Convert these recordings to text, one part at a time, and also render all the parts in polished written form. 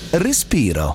Respiro.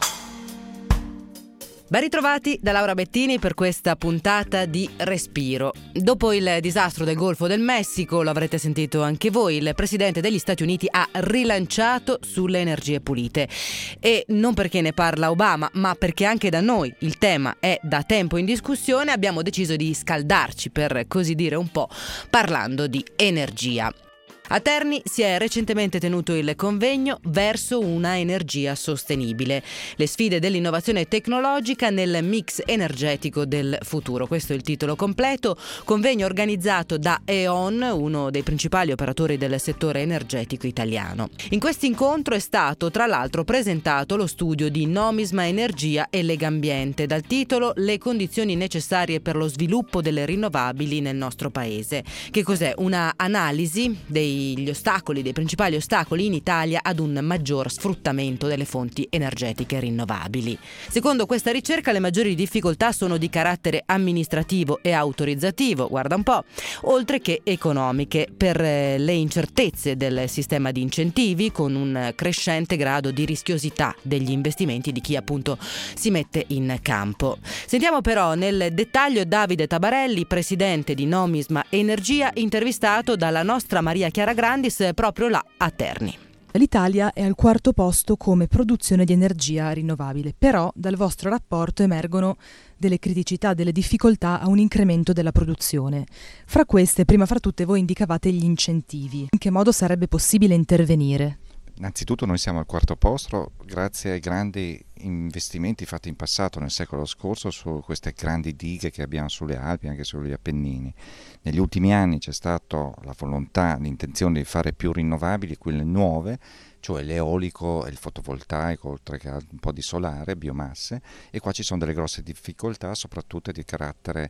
Ben ritrovati da Laura Bettini per questa puntata di Respiro. Dopo il disastro del Golfo del Messico, lo avrete sentito anche voi, il presidente degli Stati Uniti ha rilanciato sulle energie pulite. E non perché ne parla Obama, ma perché anche da noi il tema è da tempo in discussione, abbiamo deciso di scaldarci, per così dire un po', parlando di energia. A Terni si è recentemente tenuto il convegno Verso una energia sostenibile. Le sfide dell'innovazione tecnologica nel mix energetico del futuro. Questo è il titolo completo. Convegno organizzato da E.ON, uno dei principali operatori del settore energetico italiano. In questo incontro è stato tra l'altro presentato lo studio di Nomisma Energia e Legambiente dal titolo Le condizioni necessarie per lo sviluppo delle rinnovabili nel nostro paese. Che cos'è? Una analisi dei principali ostacoli in Italia ad un maggior sfruttamento delle fonti energetiche rinnovabili. Secondo questa ricerca le maggiori difficoltà sono di carattere amministrativo e autorizzativo, guarda un po', oltre che economiche, per le incertezze del sistema di incentivi, con un crescente grado di rischiosità degli investimenti di chi appunto si mette in campo. Sentiamo però nel dettaglio Davide Tabarelli, presidente di Nomisma Energia, intervistato dalla nostra Maria Chiara Grandis proprio là a Terni. L'Italia è al quarto posto come produzione di energia rinnovabile, però dal vostro rapporto emergono delle criticità, delle difficoltà a un incremento della produzione. Fra queste, prima fra tutte, voi indicavate gli incentivi. In che modo sarebbe possibile intervenire? Innanzitutto noi siamo al quarto posto grazie ai grandi investimenti fatti in passato, nel secolo scorso, su queste grandi dighe che abbiamo sulle Alpi e anche sugli Appennini. Negli ultimi anni c'è stata la volontà, l'intenzione di fare più rinnovabili, quelle nuove, cioè l'eolico e il fotovoltaico, oltre che un po' di solare, biomasse, e qua ci sono delle grosse difficoltà, soprattutto di carattere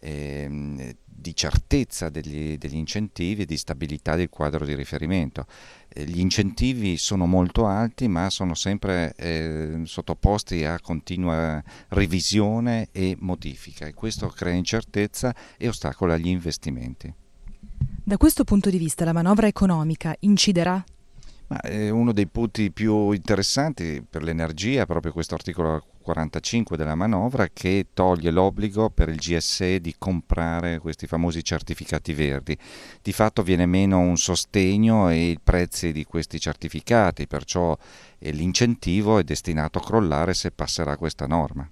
di certezza degli incentivi e di stabilità del quadro di riferimento. Gli incentivi sono molto alti, ma sono sempre sottoposti a continua revisione e modifica, e questo crea incertezza e ostacola gli investimenti. Da questo punto di vista la manovra economica inciderà? Ma uno dei punti più interessanti per l'energia è proprio questo articolo 45 della manovra, che toglie l'obbligo per il GSE di comprare questi famosi certificati verdi. Di fatto viene meno un sostegno e i prezzi di questi certificati, perciò l'incentivo è destinato a crollare se passerà questa norma.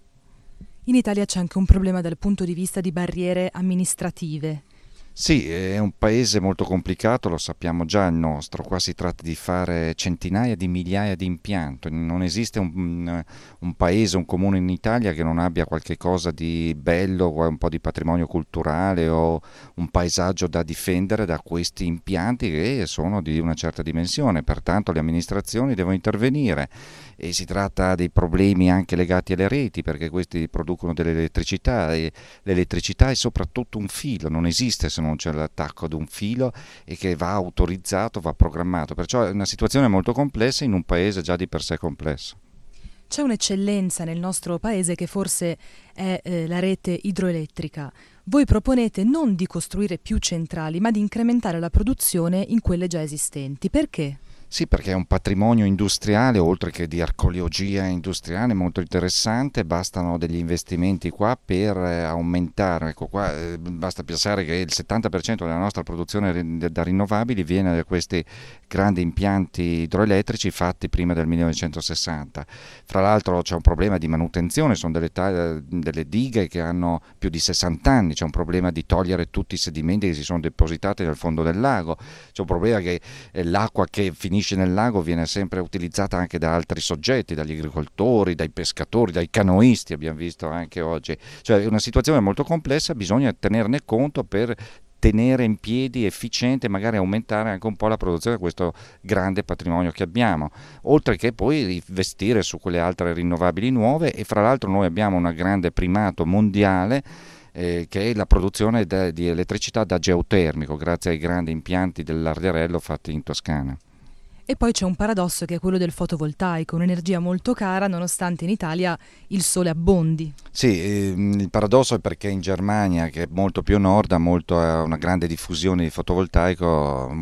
In Italia c'è anche un problema dal punto di vista di barriere amministrative. Sì, è un paese molto complicato, lo sappiamo già il nostro, qua si tratta di fare centinaia di migliaia di impianti, non esiste un paese, un comune in Italia che non abbia qualche cosa di bello, un po' di patrimonio culturale o un paesaggio da difendere da questi impianti che sono di una certa dimensione, pertanto le amministrazioni devono intervenire e si tratta dei problemi anche legati alle reti, perché questi producono dell'elettricità e l'elettricità è soprattutto un filo, non esiste se non c'è l'attacco ad un filo e che va autorizzato, va programmato, perciò è una situazione molto complessa in un paese già di per sé complesso. C'è un'eccellenza nel nostro paese che forse è la rete idroelettrica. Voi proponete non di costruire più centrali, ma di incrementare la produzione in quelle già esistenti. Perché? Sì, perché è un patrimonio industriale, oltre che di archeologia industriale, molto interessante. Bastano degli investimenti qua per aumentare. Ecco qua, basta pensare che il 70% della nostra produzione da rinnovabili viene da questi grandi impianti idroelettrici fatti prima del 1960. Fra l'altro c'è un problema di manutenzione, sono delle dighe che hanno più di 60 anni, c'è un problema di togliere tutti i sedimenti che si sono depositati nel fondo del lago, c'è un problema che l'acqua che finisce nel lago viene sempre utilizzata anche da altri soggetti, dagli agricoltori, dai pescatori, dai canoisti, abbiamo visto anche oggi. Cioè è una situazione molto complessa, bisogna tenerne conto per tenere in piedi efficiente, magari aumentare anche un po' la produzione di questo grande patrimonio che abbiamo, oltre che poi investire su quelle altre rinnovabili nuove. E fra l'altro noi abbiamo un grande primato mondiale che è la produzione di elettricità da geotermico, grazie ai grandi impianti dell'Arderello fatti in Toscana. E poi c'è un paradosso che è quello del fotovoltaico, un'energia molto cara nonostante in Italia il sole abbondi. Sì, il paradosso è perché in Germania, che è molto più a nord, ha una grande diffusione di fotovoltaico, molto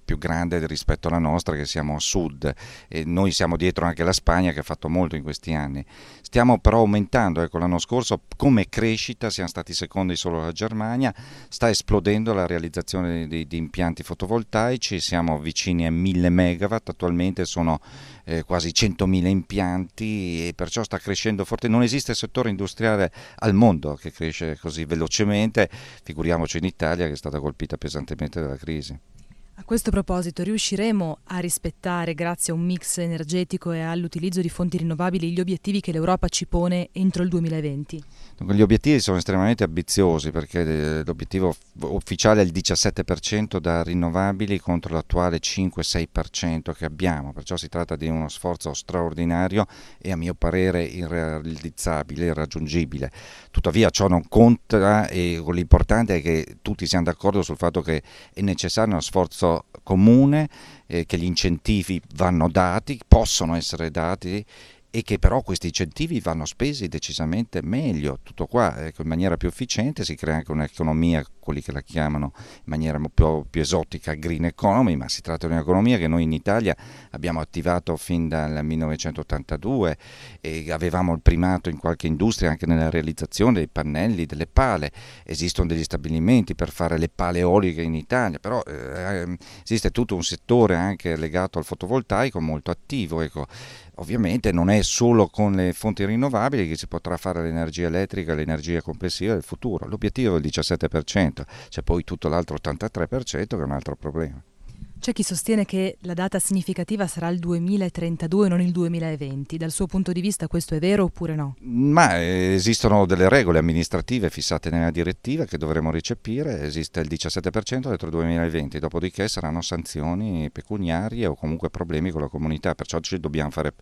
più grande rispetto alla nostra, che siamo a sud, e noi siamo dietro anche la Spagna, che ha fatto molto in questi anni. Stiamo però aumentando, ecco, l'anno scorso come crescita siamo stati secondi solo alla Germania, sta esplodendo la realizzazione di impianti fotovoltaici, siamo vicini a 1000 megawatt, attualmente sono quasi 100.000 impianti, e perciò sta crescendo forte. Non esiste settore industriale al mondo che cresce così velocemente, figuriamoci in Italia, che è stata colpita pesantemente dalla crisi. A questo proposito, riusciremo a rispettare, grazie a un mix energetico e all'utilizzo di fonti rinnovabili, gli obiettivi che l'Europa ci pone entro il 2020? Dunque, gli obiettivi sono estremamente ambiziosi, perché l'obiettivo ufficiale è il 17% da rinnovabili contro l'attuale 5-6% che abbiamo, perciò si tratta di uno sforzo straordinario e a mio parere irrealizzabile, irraggiungibile. Tuttavia ciò non conta, e l'importante è che tutti siano d'accordo sul fatto che è necessario uno sforzo comune, che gli incentivi vanno dati, possono essere dati, e che però questi incentivi vanno spesi decisamente meglio. Tutto qua, ecco, in maniera più efficiente, si crea anche un'economia, quelli che la chiamano in maniera più esotica green economy, ma si tratta di un'economia che noi in Italia abbiamo attivato fin dal 1982, e avevamo il primato in qualche industria anche nella realizzazione dei pannelli, delle pale. Esistono degli stabilimenti per fare le pale eoliche in Italia, però esiste tutto un settore anche legato al fotovoltaico molto attivo, ecco. Ovviamente non è solo con le fonti rinnovabili che si potrà fare l'energia elettrica, l'energia complessiva del futuro. L'obiettivo è il 17%, c'è poi tutto l'altro 83% che è un altro problema. C'è chi sostiene che la data significativa sarà il 2032 e non il 2020. Dal suo punto di vista questo è vero oppure no? Ma esistono delle regole amministrative fissate nella direttiva che dovremo recepire. Esiste il 17% entro il 2020, dopodiché saranno sanzioni pecuniarie o comunque problemi con la comunità, perciò ci dobbiamo fare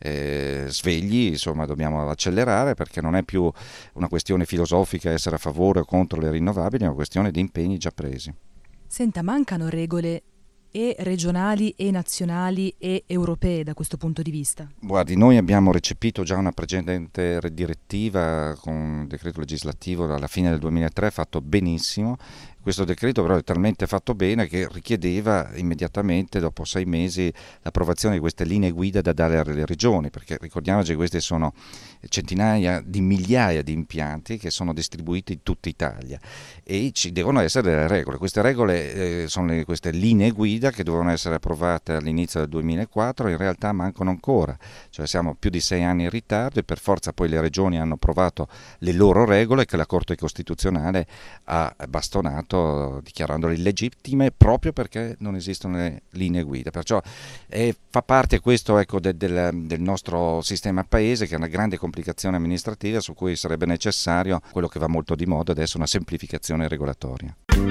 svegli, insomma dobbiamo accelerare, perché non è più una questione filosofica essere a favore o contro le rinnovabili, è una questione di impegni già presi. Senta, mancano regole e regionali e nazionali e europee da questo punto di vista? Guardi, noi abbiamo recepito già una precedente direttiva con un decreto legislativo alla fine del 2003 fatto benissimo. Questo decreto però è talmente fatto bene che richiedeva immediatamente, dopo 6 mesi, l'approvazione di queste linee guida da dare alle regioni, perché ricordiamoci che questi sono centinaia di migliaia di impianti che sono distribuiti in tutta Italia, e ci devono essere delle regole. Queste regole sono queste linee guida che dovevano essere approvate all'inizio del 2004, in realtà mancano ancora, cioè siamo più di 6 anni in ritardo, e per forza poi le regioni hanno approvato le loro regole che la Corte Costituzionale ha bastonato, dichiarandole illegittime proprio perché non esistono le linee guida. Perciò fa parte questo, ecco, del nostro sistema paese, che è una grande complicazione amministrativa su cui sarebbe necessario quello che va molto di moda adesso, una semplificazione regolatoria.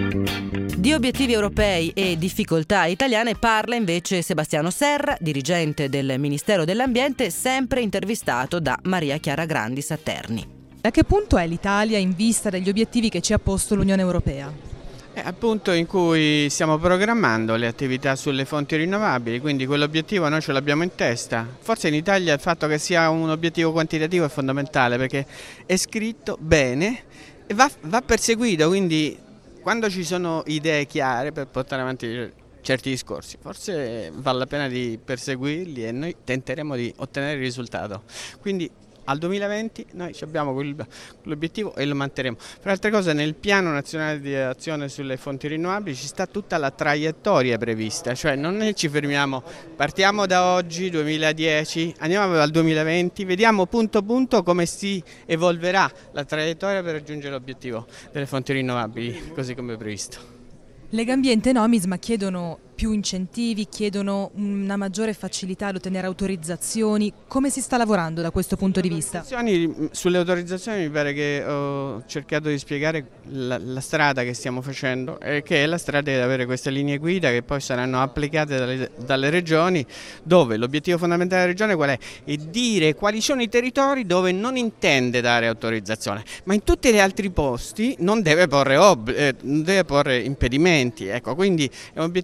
Di obiettivi europei e difficoltà italiane parla invece Sebastiano Serra, dirigente del Ministero dell'Ambiente, sempre intervistato da Maria Chiara Grandis a Terni. A che punto è l'Italia in vista degli obiettivi che ci ha posto l'Unione Europea? Appunto in cui stiamo programmando le attività sulle fonti rinnovabili, quindi quell'obiettivo noi ce l'abbiamo in testa. Forse in Italia il fatto che sia un obiettivo quantitativo è fondamentale, perché è scritto bene e va perseguito, quindi quando ci sono idee chiare per portare avanti certi discorsi, forse vale la pena di perseguirli, e noi tenteremo di ottenere il risultato. Quindi al 2020 noi abbiamo quell'obiettivo e lo manterremo. Per altre cose, nel piano nazionale di azione sulle fonti rinnovabili ci sta tutta la traiettoria prevista, cioè non ci fermiamo, partiamo da oggi 2010, andiamo al 2020, vediamo punto punto come si evolverà la traiettoria per raggiungere l'obiettivo delle fonti rinnovabili così come previsto. Legambiente e Nomisma chiedono più incentivi, chiedono una maggiore facilità ad ottenere autorizzazioni. Come si sta lavorando da questo punto di vista? Sulle autorizzazioni mi pare che ho cercato di spiegare la strada che stiamo facendo, e che è la strada di avere queste linee guida che poi saranno applicate dalle regioni, dove l'obiettivo fondamentale della regione qual è? È dire quali sono i territori dove non intende dare autorizzazione, ma in tutti gli altri posti non deve porre impedimenti. Ecco, quindi è un obiettivo molto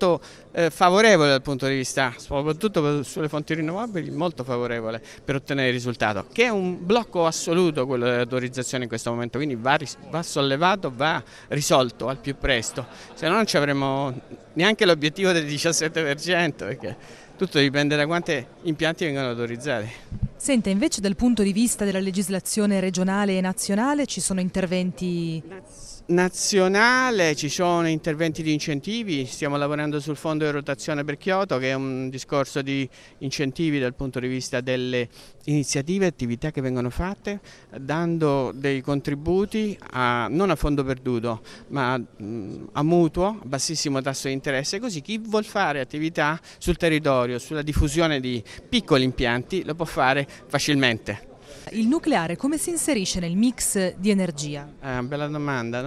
molto favorevole dal punto di vista, soprattutto sulle fonti rinnovabili, molto favorevole per ottenere il risultato, che è un blocco assoluto quello dell'autorizzazione in questo momento, quindi va sollevato, va risolto al più presto, se no non ci avremo neanche l'obiettivo del 17%, perché tutto dipende da quanti impianti vengono autorizzati. Senta, invece dal punto di vista della legislazione regionale e nazionale ci sono interventi? Nazionale ci sono interventi di incentivi, stiamo lavorando sul fondo di rotazione per Kyoto, che è un discorso di incentivi dal punto di vista delle iniziative e attività che vengono fatte, dando dei contributi non a fondo perduto ma a mutuo, a bassissimo tasso di interesse, così chi vuol fare attività sul territorio, sulla diffusione di piccoli impianti lo può fare facilmente. Il nucleare come si inserisce nel mix di energia? Bella domanda.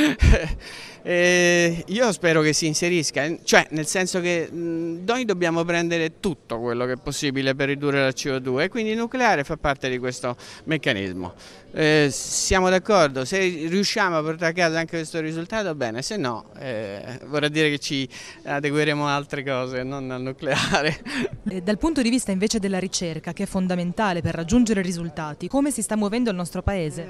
Io spero che si inserisca, cioè nel senso che noi dobbiamo prendere tutto quello che è possibile per ridurre la CO2 e quindi il nucleare fa parte di questo meccanismo. Siamo d'accordo, se riusciamo a portare a casa anche questo risultato bene, se no vorrà dire che ci adegueremo a altre cose, non al nucleare. Dal punto di vista invece della ricerca, che è fondamentale per raggiungere risultati, come si sta muovendo il nostro paese?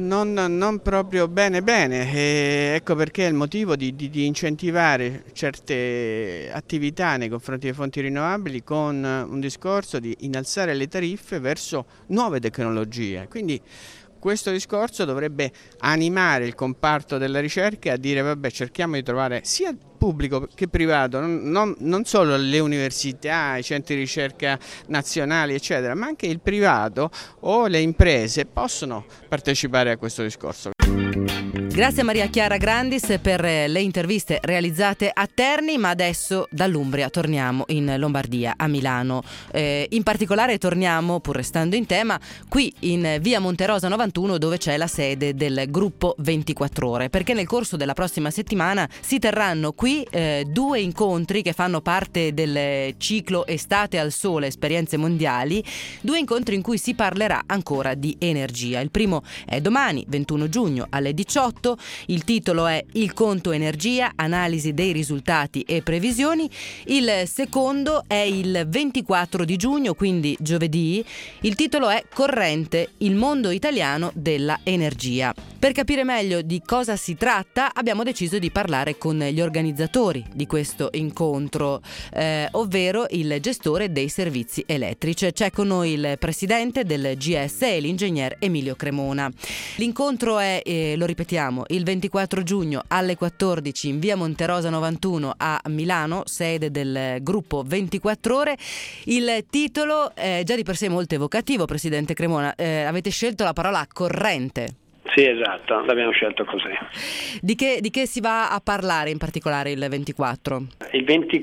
Non proprio bene, ecco perché il motivo di incentivare certe attività nei confronti delle fonti rinnovabili con un discorso di innalzare le tariffe verso nuove tecnologie. Quindi questo discorso dovrebbe animare il comparto della ricerca a dire vabbè, cerchiamo di trovare sia pubblico che privato, non solo le università, i centri di ricerca nazionali eccetera, ma anche il privato o le imprese possono partecipare a questo discorso. Grazie a Maria Chiara Grandis per le interviste realizzate a Terni, ma adesso dall'Umbria torniamo in Lombardia, a Milano. In particolare torniamo, pur restando in tema, qui in via Monterosa 91, dove c'è la sede del gruppo 24 ore, perché nel corso della prossima settimana si terranno qui 2 incontri che fanno parte del ciclo Estate al Sole, esperienze mondiali, 2 incontri in cui si parlerà ancora di energia. Il primo è domani, 21 giugno alle 18. Il titolo è Il conto energia, analisi dei risultati e previsioni. Il secondo è il 24 di giugno, quindi giovedì. Il titolo è Corrente, il mondo italiano della energia. Per capire meglio di cosa si tratta, abbiamo deciso di parlare con gli organizzatori di questo incontro, ovvero il gestore dei servizi elettrici. C'è con noi il presidente del GSE, l'ingegner Emilio Cremona. L'incontro è, lo ripetiamo, il 24 giugno alle 14 in via Monterosa 91 a Milano, sede del gruppo 24 ore. Il titolo è già di per sé molto evocativo, presidente Cremona. Avete scelto la parola corrente. Sì, esatto, l'abbiamo scelto così. Di che si va a parlare in particolare il 24? Il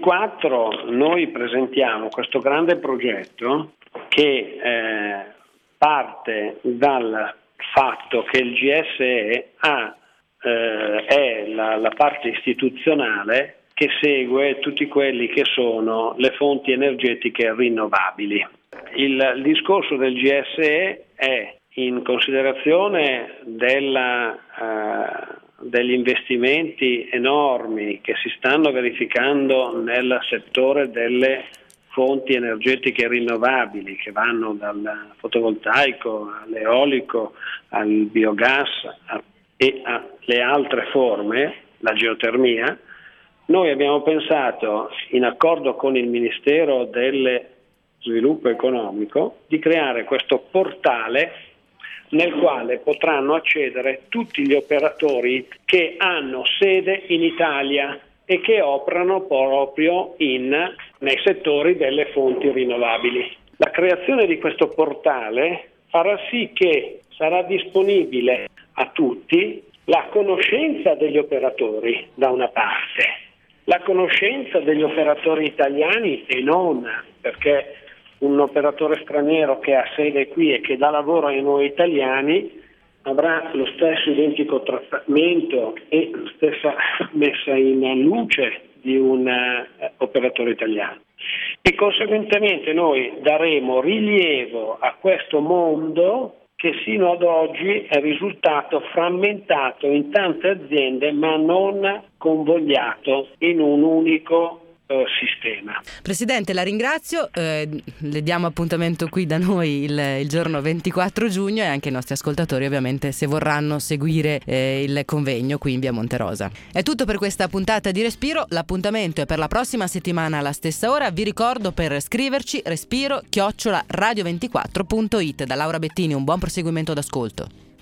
24 noi presentiamo questo grande progetto che parte dal fatto che il GSE è la parte istituzionale che segue tutti quelli che sono le fonti energetiche rinnovabili. Il discorso del GSE è in considerazione degli investimenti enormi che si stanno verificando nel settore delle fonti energetiche rinnovabili, che vanno dal fotovoltaico all'eolico, al biogas e alle altre forme, la geotermia. Noi abbiamo pensato, in accordo con il Ministero del Sviluppo Economico, di creare questo portale nel quale potranno accedere tutti gli operatori che hanno sede in Italia e che operano proprio nei settori delle fonti rinnovabili. La creazione di questo portale farà sì che sarà disponibile a tutti la conoscenza degli operatori da una parte, la conoscenza degli operatori italiani e non, perché un operatore straniero che ha sede qui e che dà lavoro ai noi italiani avrà lo stesso identico trattamento e la stessa messa in luce di un operatore italiano. E conseguentemente noi daremo rilievo a questo mondo che sino ad oggi è risultato frammentato in tante aziende ma non convogliato in un unico sistema. Presidente, la ringrazio, le diamo appuntamento qui da noi il giorno 24 giugno e anche i nostri ascoltatori ovviamente se vorranno seguire il convegno qui in via Monterosa. È tutto per questa puntata di Respiro, l'appuntamento è per la prossima settimana alla stessa ora. Vi ricordo per scriverci respiro@radio24.it. Da Laura Bettini un buon proseguimento d'ascolto.